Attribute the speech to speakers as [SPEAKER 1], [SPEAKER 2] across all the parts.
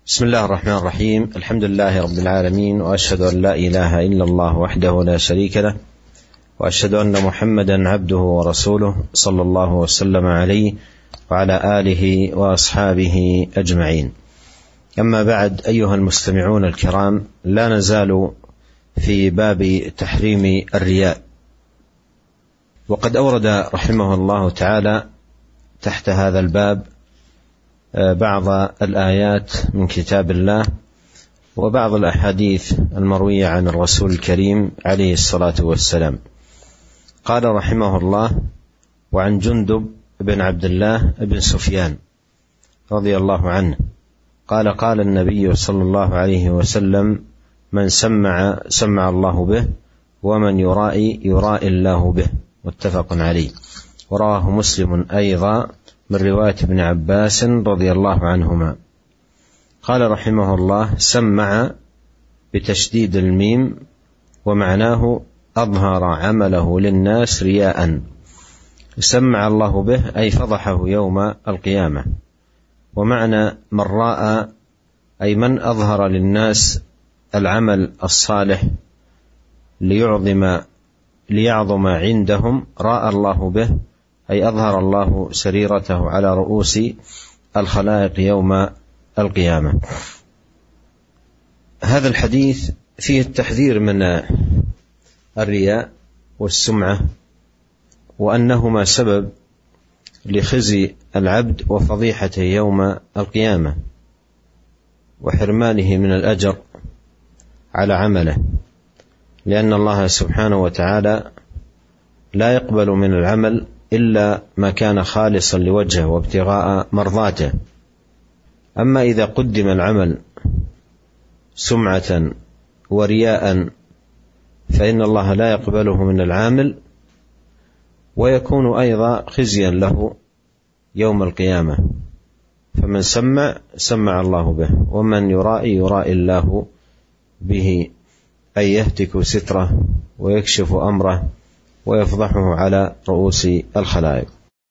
[SPEAKER 1] بسم الله الرحمن الرحيم. الحمد لله رب العالمين، وأشهد أن لا إله إلا الله وحده لا شريك له، وأشهد أن محمدا عبده ورسوله صلى الله وسلم عليه وعلى آله وأصحابه أجمعين. أما بعد، أيها المستمعون الكرام، لا نزال في باب تحريم الرياء، وقد أورد رحمه الله تعالى تحت هذا الباب بعض الآيات من كتاب الله وبعض الأحاديث المروية عن الرسول الكريم عليه الصلاة والسلام. قال رحمه الله: وعن جندب بن عبد الله بن سفيان رضي الله عنه قال: قال النبي صلى الله عليه وسلم: من سمع الله به، ومن يرائي الله به. متفق عليه. ورواه مسلم أيضا من رواية ابن عباس رضي الله عنهما. قال رحمه الله: سمع بتشديد الميم، ومعناه أظهر عمله للناس رياء. سمع الله به أي فضحه يوم القيامة. ومعنى من راء أي من أظهر للناس العمل الصالح ليعظم عندهم، راء الله به أي أظهر الله سريرته على رؤوس الخلائق يوم القيامة. هذا الحديث فيه التحذير من الرياء والسمعة، وأنهما سبب لخزي العبد وفضيحته يوم القيامة، وحرمانه من الأجر على عمله، لأن الله سبحانه وتعالى لا يقبل من العمل إلا ما كان خالصا لوجهه وابتغاء مرضاته. أما إذا قدم العمل سمعة ورياء فإن الله لا يقبله من العامل، ويكون أيضا خزيا له يوم القيامة. فمن سمع الله به، ومن يرائي الله به، أي يهتك ستره ويكشف أمره ويفضحه على رؤوس الخلائق.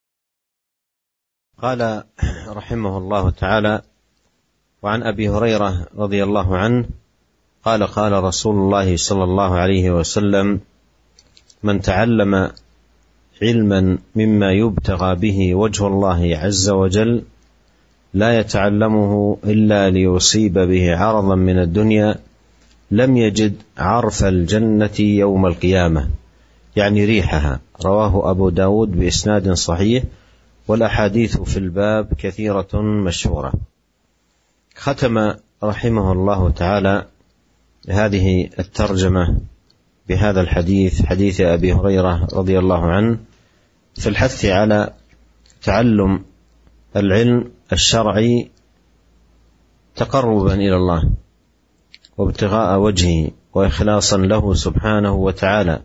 [SPEAKER 1] قال رحمه الله تعالى: وعن أبي هريرة رضي الله عنه قال: قال رسول الله صلى الله عليه وسلم: من تعلم علما مما يبتغى به وجه الله عز وجل لا يتعلمه إلا ليصيب به عرضا من الدنيا لم يجد عرف الجنة يوم القيامة، يعني ريحها. رواه أبو داود بإسناد صحيح، والأحاديث في الباب كثيرة مشهورة. ختم رحمه الله تعالى هذه الترجمة بهذا الحديث، حديث أبي هريرة رضي الله عنه، في الحث على تعلم العلم الشرعي تقربا إلى الله وابتغاء وجهه وإخلاصا له سبحانه وتعالى.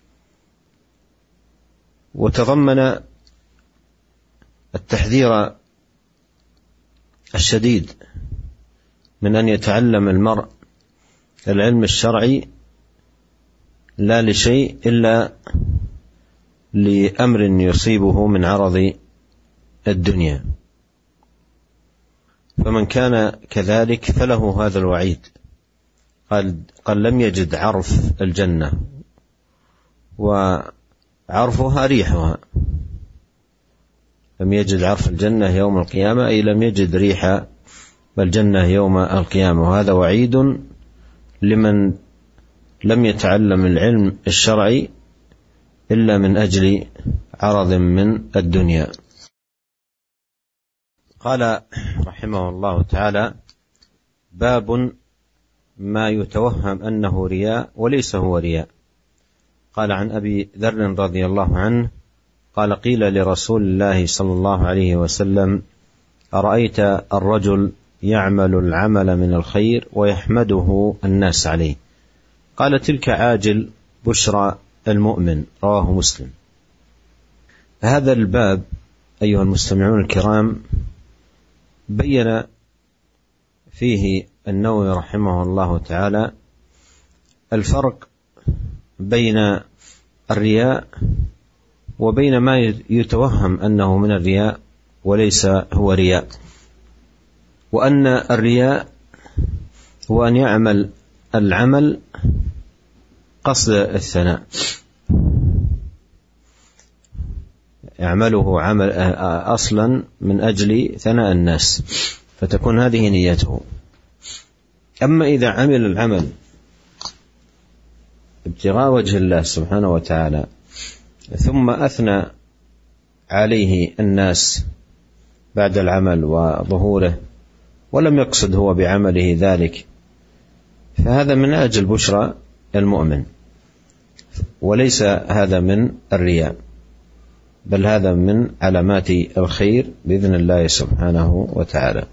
[SPEAKER 1] وتضمن التحذير الشديد من أن يتعلم المرء العلم الشرعي لا لشيء إلا لأمر يصيبه من عرض الدنيا. فمن كان كذلك فله هذا الوعيد. قال: لم يجد عرف الجنة، وعرفها ريحها. لم يجد عرف الجنة يوم القيامة أي لم يجد ريح الجنة يوم القيامة. وهذا وعيد لمن لم يتعلم العلم الشرعي إلا من أجل عرض من الدنيا. قال رحمه الله تعالى: باب ما يتوهم أنه رياء وليس هو رياء. قال عن أبي ذر رضي الله عنه قال: قيل لرسول الله صلى الله عليه وسلم: أرأيت الرجل يعمل العمل من الخير ويحمده الناس عليه؟ قال: تلك عاجل بشرى المؤمن. رواه مسلم. هذا الباب أيها المستمعون الكرام بين فيه النووي رحمه الله تعالى الفرق بين الرياء وبين ما يتوهم أنه من الرياء وليس هو رياء، وأن الرياء هو أن يعمل العمل قصد الثناء، يعمله عمل أصلا من أجل ثناء الناس، فتكون هذه نيته. أما إذا عمل العمل ابتغاء وجه الله سبحانه وتعالى ثم أثنى عليه الناس بعد العمل وظهوره ولم يقصد هو بعمله ذلك، فهذا من أجل بشرى المؤمن، وليس هذا من الرياء، بل هذا من علامات الخير بإذن الله سبحانه وتعالى.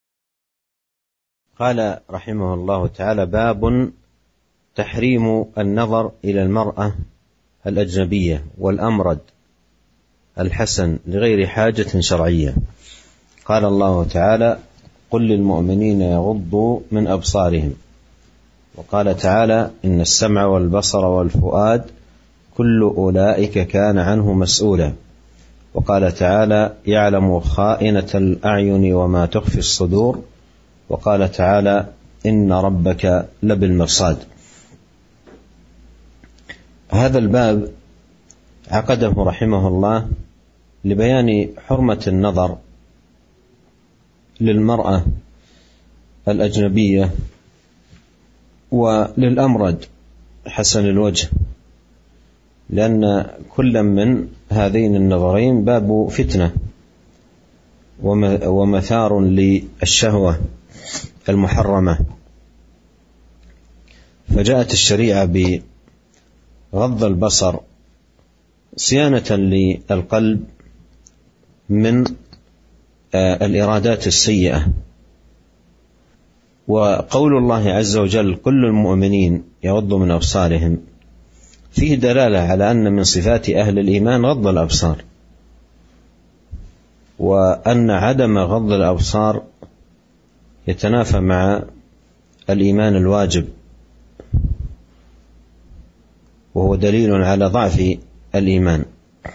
[SPEAKER 1] قال رحمه الله تعالى: باب تحريم النظر إلى المرأة الأجنبية والأمرد الحسن لغير حاجة شرعية. قال الله تعالى: قل للمؤمنين يغضوا من أبصارهم. وقال تعالى: إن السمع والبصر والفؤاد كل أولئك كان عنه مسؤولا. وقال تعالى: يعلم خائنة الأعين وما تخفي الصدور. وقال تعالى: إن ربك لبالمرصاد. هذا الباب عقده رحمه الله لبيان حرمة النظر للمرأة الأجنبية وللأمرد حسن الوجه، لأن كل من هذين النظرين باب فتنة ومثار للشهوة المحرمة، فجاءت الشريعة بغض البصر صيانة للقلب من الإرادات السيئة. وقول الله عز وجل: كل المؤمنين يغضوا من أبصارهم، فيه دلالة على أن من صفات أهل الإيمان غض الأبصار، وأن عدم غض الأبصار يتنافى مع الإيمان الواجب، وهو دليل على ضعف الإيمان.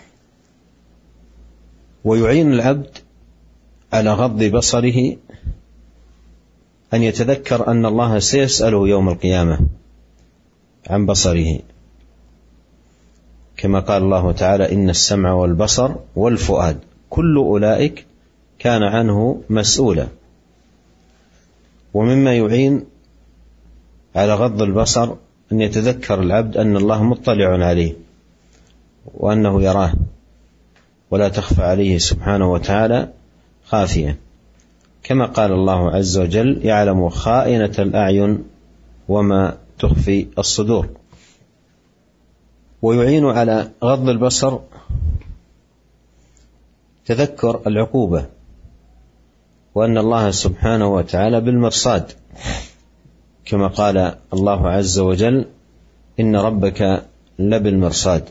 [SPEAKER 1] ويعين العبد على غض بصره أن يتذكر أن الله سيسأله يوم القيامة عن بصره، كما قال الله تعالى: إن السمع والبصر والفؤاد كل أولئك كان عنه مسؤولا. ومما يعين على غض البصر أن يتذكر العبد أن الله مطلع عليه وأنه يراه ولا تخفى عليه سبحانه وتعالى خافية، كما قال الله عز وجل: يعلم خائنة الأعين وما تخفي الصدور. ويعين على غض البصر تذكر العقوبة، وأن الله سبحانه وتعالى بالمرصاد، كما قال الله عز وجل: إن ربك لبالمرصاد.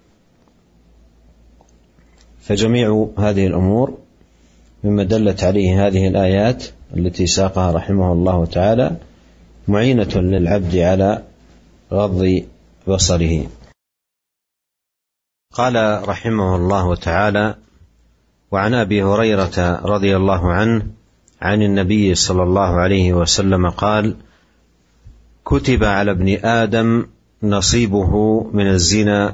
[SPEAKER 1] فجميع هذه الأمور مما دلت عليه هذه الآيات التي ساقها رحمه الله تعالى معينة للعبد على غض بصره. قال رحمه الله تعالى: وعن أبي هريرة رضي الله عنه عن النبي صلى الله عليه وسلم قال: كتب على ابن آدم نصيبه من الزنا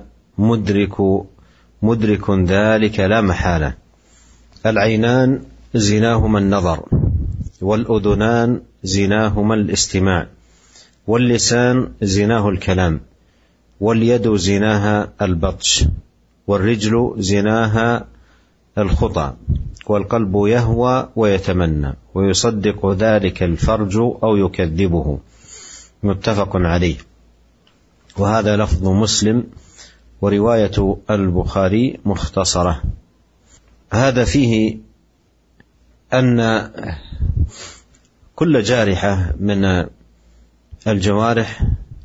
[SPEAKER 1] مدرك ذلك لا محالة. العينان زناهما النظر، والأذنان زناهما الاستماع، واللسان زناه الكلام، واليد زناها البطش، والرجل زناها الخطى، والقلب يهوى ويتمنى، ويصدق ذلك الفرج أو يكذبه. متفق عليه. وهذا لفظ مسلم، ورواية البخاري مختصرة. هذا فيه أن كل جارحة من الجوارح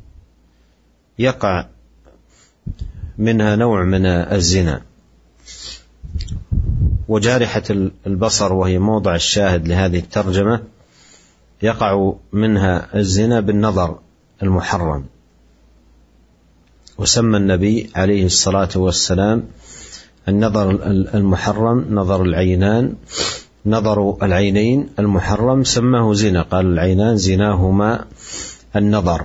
[SPEAKER 1] يقع منها نوع من الزنا، وجارحة البصر وهي موضع الشاهد لهذه الترجمة يقع منها الزنا بالنظر المحرم. وسمى النبي عليه الصلاة والسلام النظر المحرم نظر العينان نظر العينين المحرم سماه زنا، قال العينان زناهما النظر.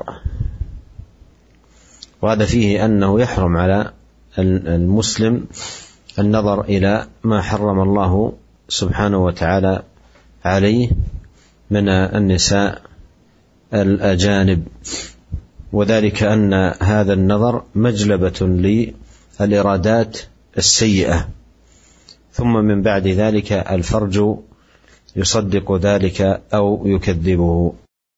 [SPEAKER 1] وهذا فيه أنه يحرم على المسلم النظر إلى ما حرم الله سبحانه وتعالى عليه من النساء الأجانب، وذلك أن هذا النظر مجلبة للإرادات السيئة، ثم من بعد ذلك الفرج يصدق ذلك أو يكذبه.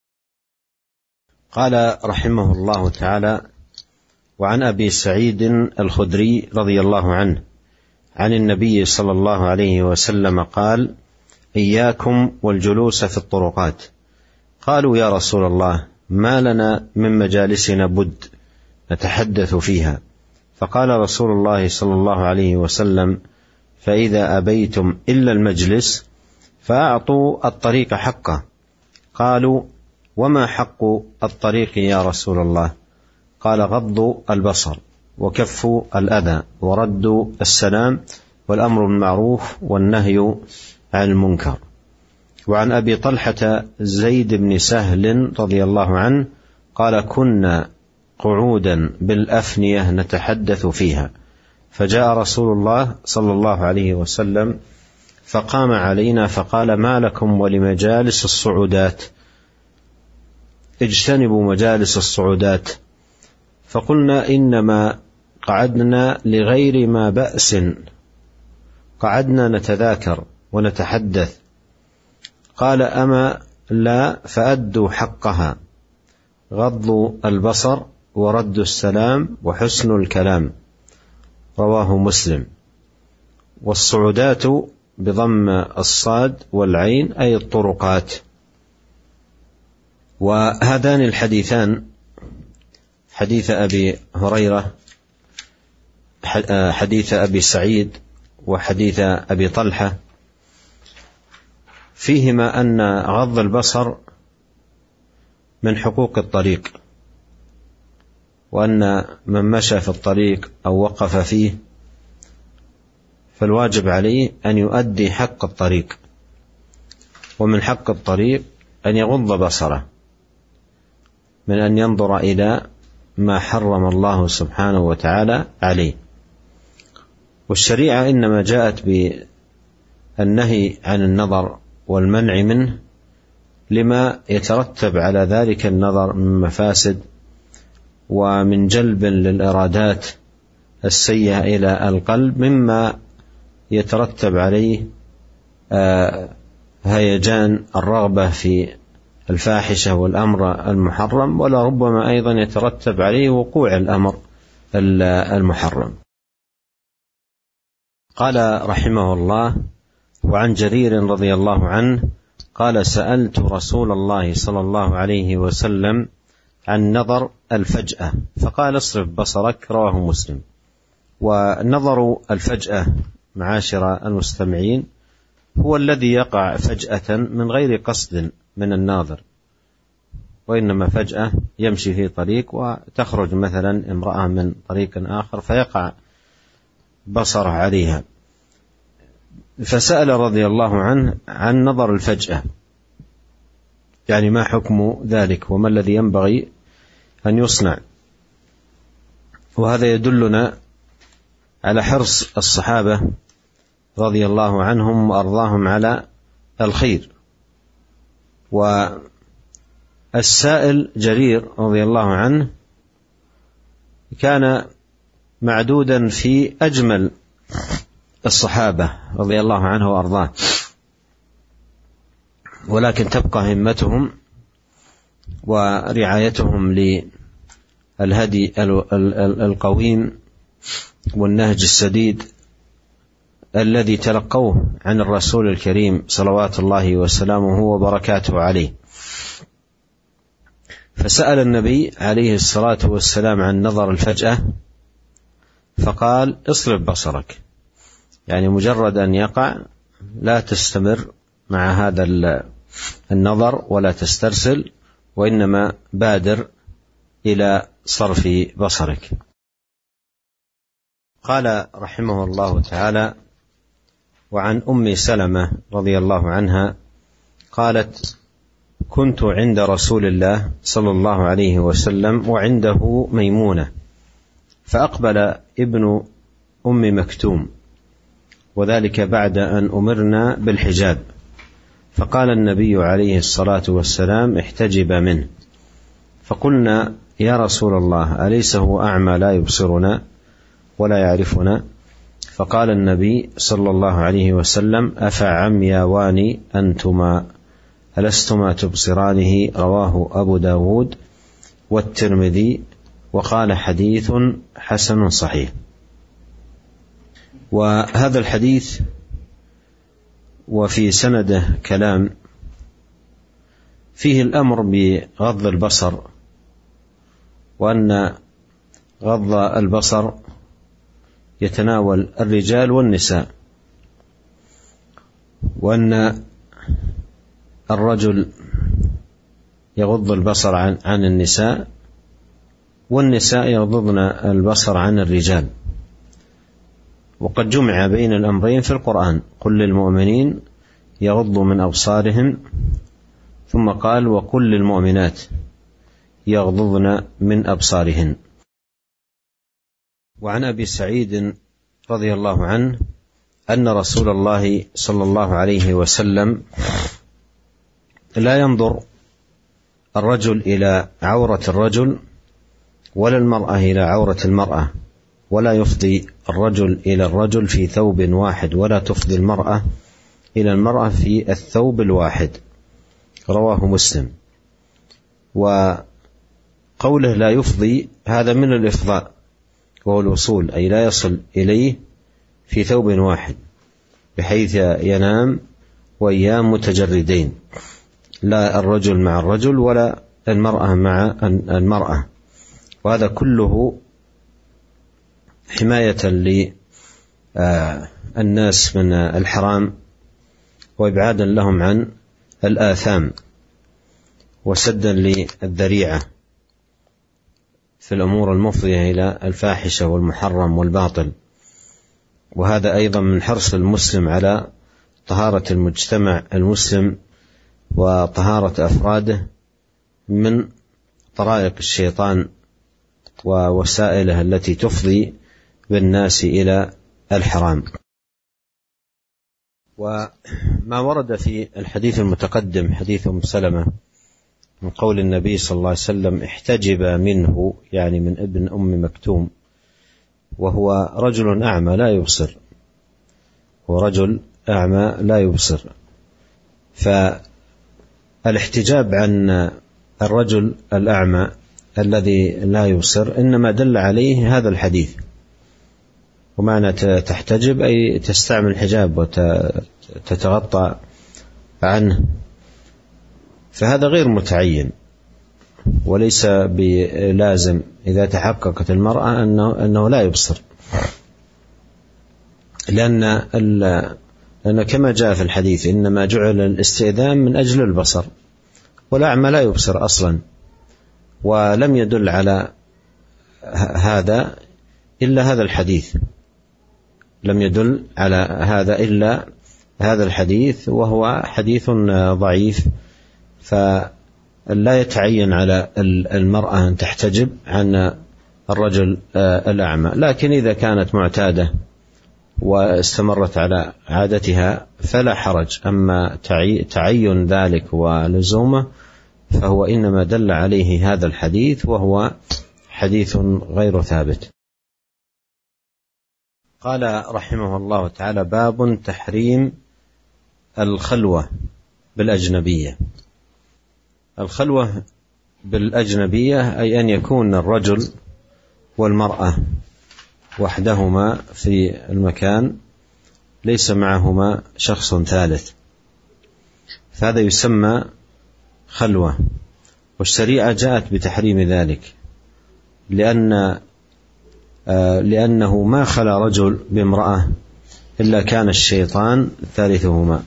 [SPEAKER 1] قال رحمه الله تعالى: وعن أبي سعيد الخدري رضي الله عنه عن النبي صلى الله عليه وسلم قال: إياكم والجلوس في الطرقات. قالوا: يا رسول الله، ما لنا من مجالسنا بد نتحدث فيها. فقال رسول الله صلى الله عليه وسلم: فإذا أبيتم إلا المجلس فأعطوا الطريق حقه. قالوا: وما حق الطريق يا رسول الله؟ قال: غض البصر، وكف الأذى، ورد السلام، والأمر بالمعروف، والنهي عن المنكر. وعن أبي طلحة زيد بن سهل رضي الله عنه قال: كنا قعودا بالأفنية نتحدث فيها، فجاء رسول الله صلى الله عليه وسلم فقام علينا فقال: ما لكم ولمجالس الصعودات؟ اجتنبوا مجالس الصعودات. فقلنا: إنما قعدنا لغير ما بأس، قعدنا نتذاكر ونتحدث. قال: أما لا، فأدوا حقها: غض البصر، ورد السلام، وحسن الكلام. رواه مسلم. والصعودات بضم الصاد والعين أي الطرقات. وهذان الحديثان، حديث أبي هريرة، حديث أبي سعيد، وحديث أبي طلحة، فيهما أن غض البصر من حقوق الطريق، وأن من مشى في الطريق أو وقف فيه فالواجب عليه أن يؤدي حق الطريق، ومن حق الطريق أن يغض بصره من أن ينظر إلى ما حرم الله سبحانه وتعالى عليه. والشريعة إنما جاءت بالنهي عن النظر والمنع منه لما يترتب على ذلك النظر من مفاسد، ومن جلب للإرادات السيئة إلى القلب، مما يترتب عليه هيجان الرغبة في الفاحشة والأمر المحرم، ولا ربما أيضا يترتب عليه وقوع الأمر المحرم. قال رحمه الله: وعن جرير رضي الله عنه قال: سألت رسول الله صلى الله عليه وسلم عن نظر الفجأة فقال: اصرف بصرك. رواه مسلم. ونظر الفجأة معاشر المستمعين هو الذي يقع فجأة من غير قصد من الناظر، وإنما فجأة يمشي في طريق وتخرج مثلا امرأة من طريق آخر فيقع بصره عليها. فسأل رضي الله عنه عن نظر الفجأة، يعني ما حكم ذلك وما الذي ينبغي أن يصنع. وهذا يدلنا على حرص الصحابة رضي الله عنهم وأرضاهم على الخير. والسائل جرير رضي الله عنه كان معدودا في أجمل الصحابة رضي الله عنه وأرضاه، ولكن تبقى همتهم ورعايتهم للهدي القويم والنهج السديد الذي تلقوه عن الرسول الكريم صلوات الله وسلامه وبركاته عليه. فسأل النبي عليه الصلاة والسلام عن نظر الفجأة فقال: اصرف بصرك، يعني مجرد أن يقع لا تستمر مع هذا النظر ولا تسترسل، وإنما بادر إلى صرف بصرك. قال رحمه الله تعالى: وعن أم سلمة رضي الله عنها قالت: كنت عند رسول الله صلى الله عليه وسلم وعنده ميمونة، فأقبل ابن أم مكتوم، وذلك بعد أن أمرنا بالحجاب، فقال النبي عليه الصلاة والسلام: احتجب منه. فقلنا: يا رسول الله، أليس هو أعمى لا يبصرنا ولا يعرفنا؟ فقال النبي صلى الله عليه وسلم: أفعمياوان أنتما ألستما تبصرانه؟ رواه أبو داود والترمذي، وقال: حديث حسن صحيح. وهذا الحديث وفي سنده كلام، فيه الأمر بغض البصر، وأن غض البصر يتناول الرجال والنساء، وأن الرجل يغض البصر عن النساء، والنساء يغضضن البصر عن الرجال. وقد جمع بين الأمرين في القرآن: قل للمؤمنين يغضوا من أبصارهم، ثم قال: وقل للمؤمنات يغضضن من أبصارهن. وعن أبي سعيد رضي الله عنه أن رسول الله صلى الله عليه وسلم لا ينظر الرجل إلى عورة الرجل، ولا المرأة إلى عورة المرأة، ولا يفضي الرجل إلى الرجل في ثوب واحد، ولا تفضي المرأة إلى المرأة في الثوب الواحد. رواه مسلم. وقوله لا يفضي هذا من الإفضاء، وهو الوصول، أي لا يصل إليه في ثوب واحد بحيث ينام وأيام متجردين، لا الرجل مع الرجل ولا المرأة مع المرأة. وهذا كله حماية للناس من الحرام، وإبعادا لهم عن الآثام، وسدا للذريعة في الأمور المفضية إلى الفاحشة والمحرم والباطل. وهذا أيضا من حرص المسلم على طهارة المجتمع المسلم وطهارة أفراده من طرائق الشيطان ووسائله التي تفضي بالناس إلى الحرام. وما ورد في الحديث المتقدم، حديث أم سلمة، من قول النبي صلى الله عليه وسلم: احتجب منه، يعني من ابن أم مكتوم، وهو رجل أعمى لا يبصر، هو رجل أعمى لا يبصر. فالاحتجاب عن الرجل الأعمى الذي لا يبصر إنما دل عليه هذا الحديث. ومعنى تحتجب أي تستعمل الحجاب وتتغطى عنه، فهذا غير متعين، وليس بلازم إذا تحققت المرأة أنه لا يبصر، لأن كما جاء في الحديث: إنما جعل الاستئذان من أجل البصر، والأعمى لا يبصر أصلا. ولم يدل على هذا إلا هذا الحديث، لم يدل على هذا إلا هذا الحديث، وهو حديث ضعيف، فلا يتعين على المرأة أن تحتجب عن الرجل الأعمى. لكن إذا كانت معتادة واستمرت على عادتها فلا حرج. أما تعين ذلك ولزومه فهو إنما دل عليه هذا الحديث، وهو حديث غير ثابت. قال رحمه الله تعالى: باب تحريم الخلوة بالأجنبية. الخلوة بالأجنبية أي أن يكون الرجل والمرأة وحدهما في المكان، ليس معهما شخص ثالث، فهذا يسمى خلوة. والشريعة جاءت بتحريم ذلك، لأنه ما خلا رجل بامرأة إلا كان الشيطان ثالثهما.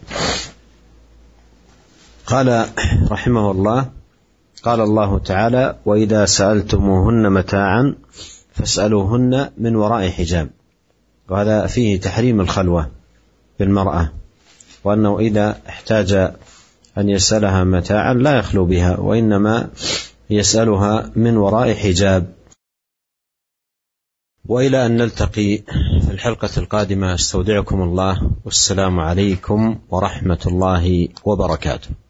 [SPEAKER 1] قال رحمه الله: قال الله تعالى: وإذا سألتموهن متاعا فاسألوهن من وراء حجاب. وهذا فيه تحريم الخلوة بالمرأة، وأنه إذا احتاج أن يسألها متاعا لا يخلو بها، وإنما يسألها من وراء حجاب. وإلى أن نلتقي في الحلقة القادمة، استودعكم الله، والسلام عليكم ورحمة الله وبركاته.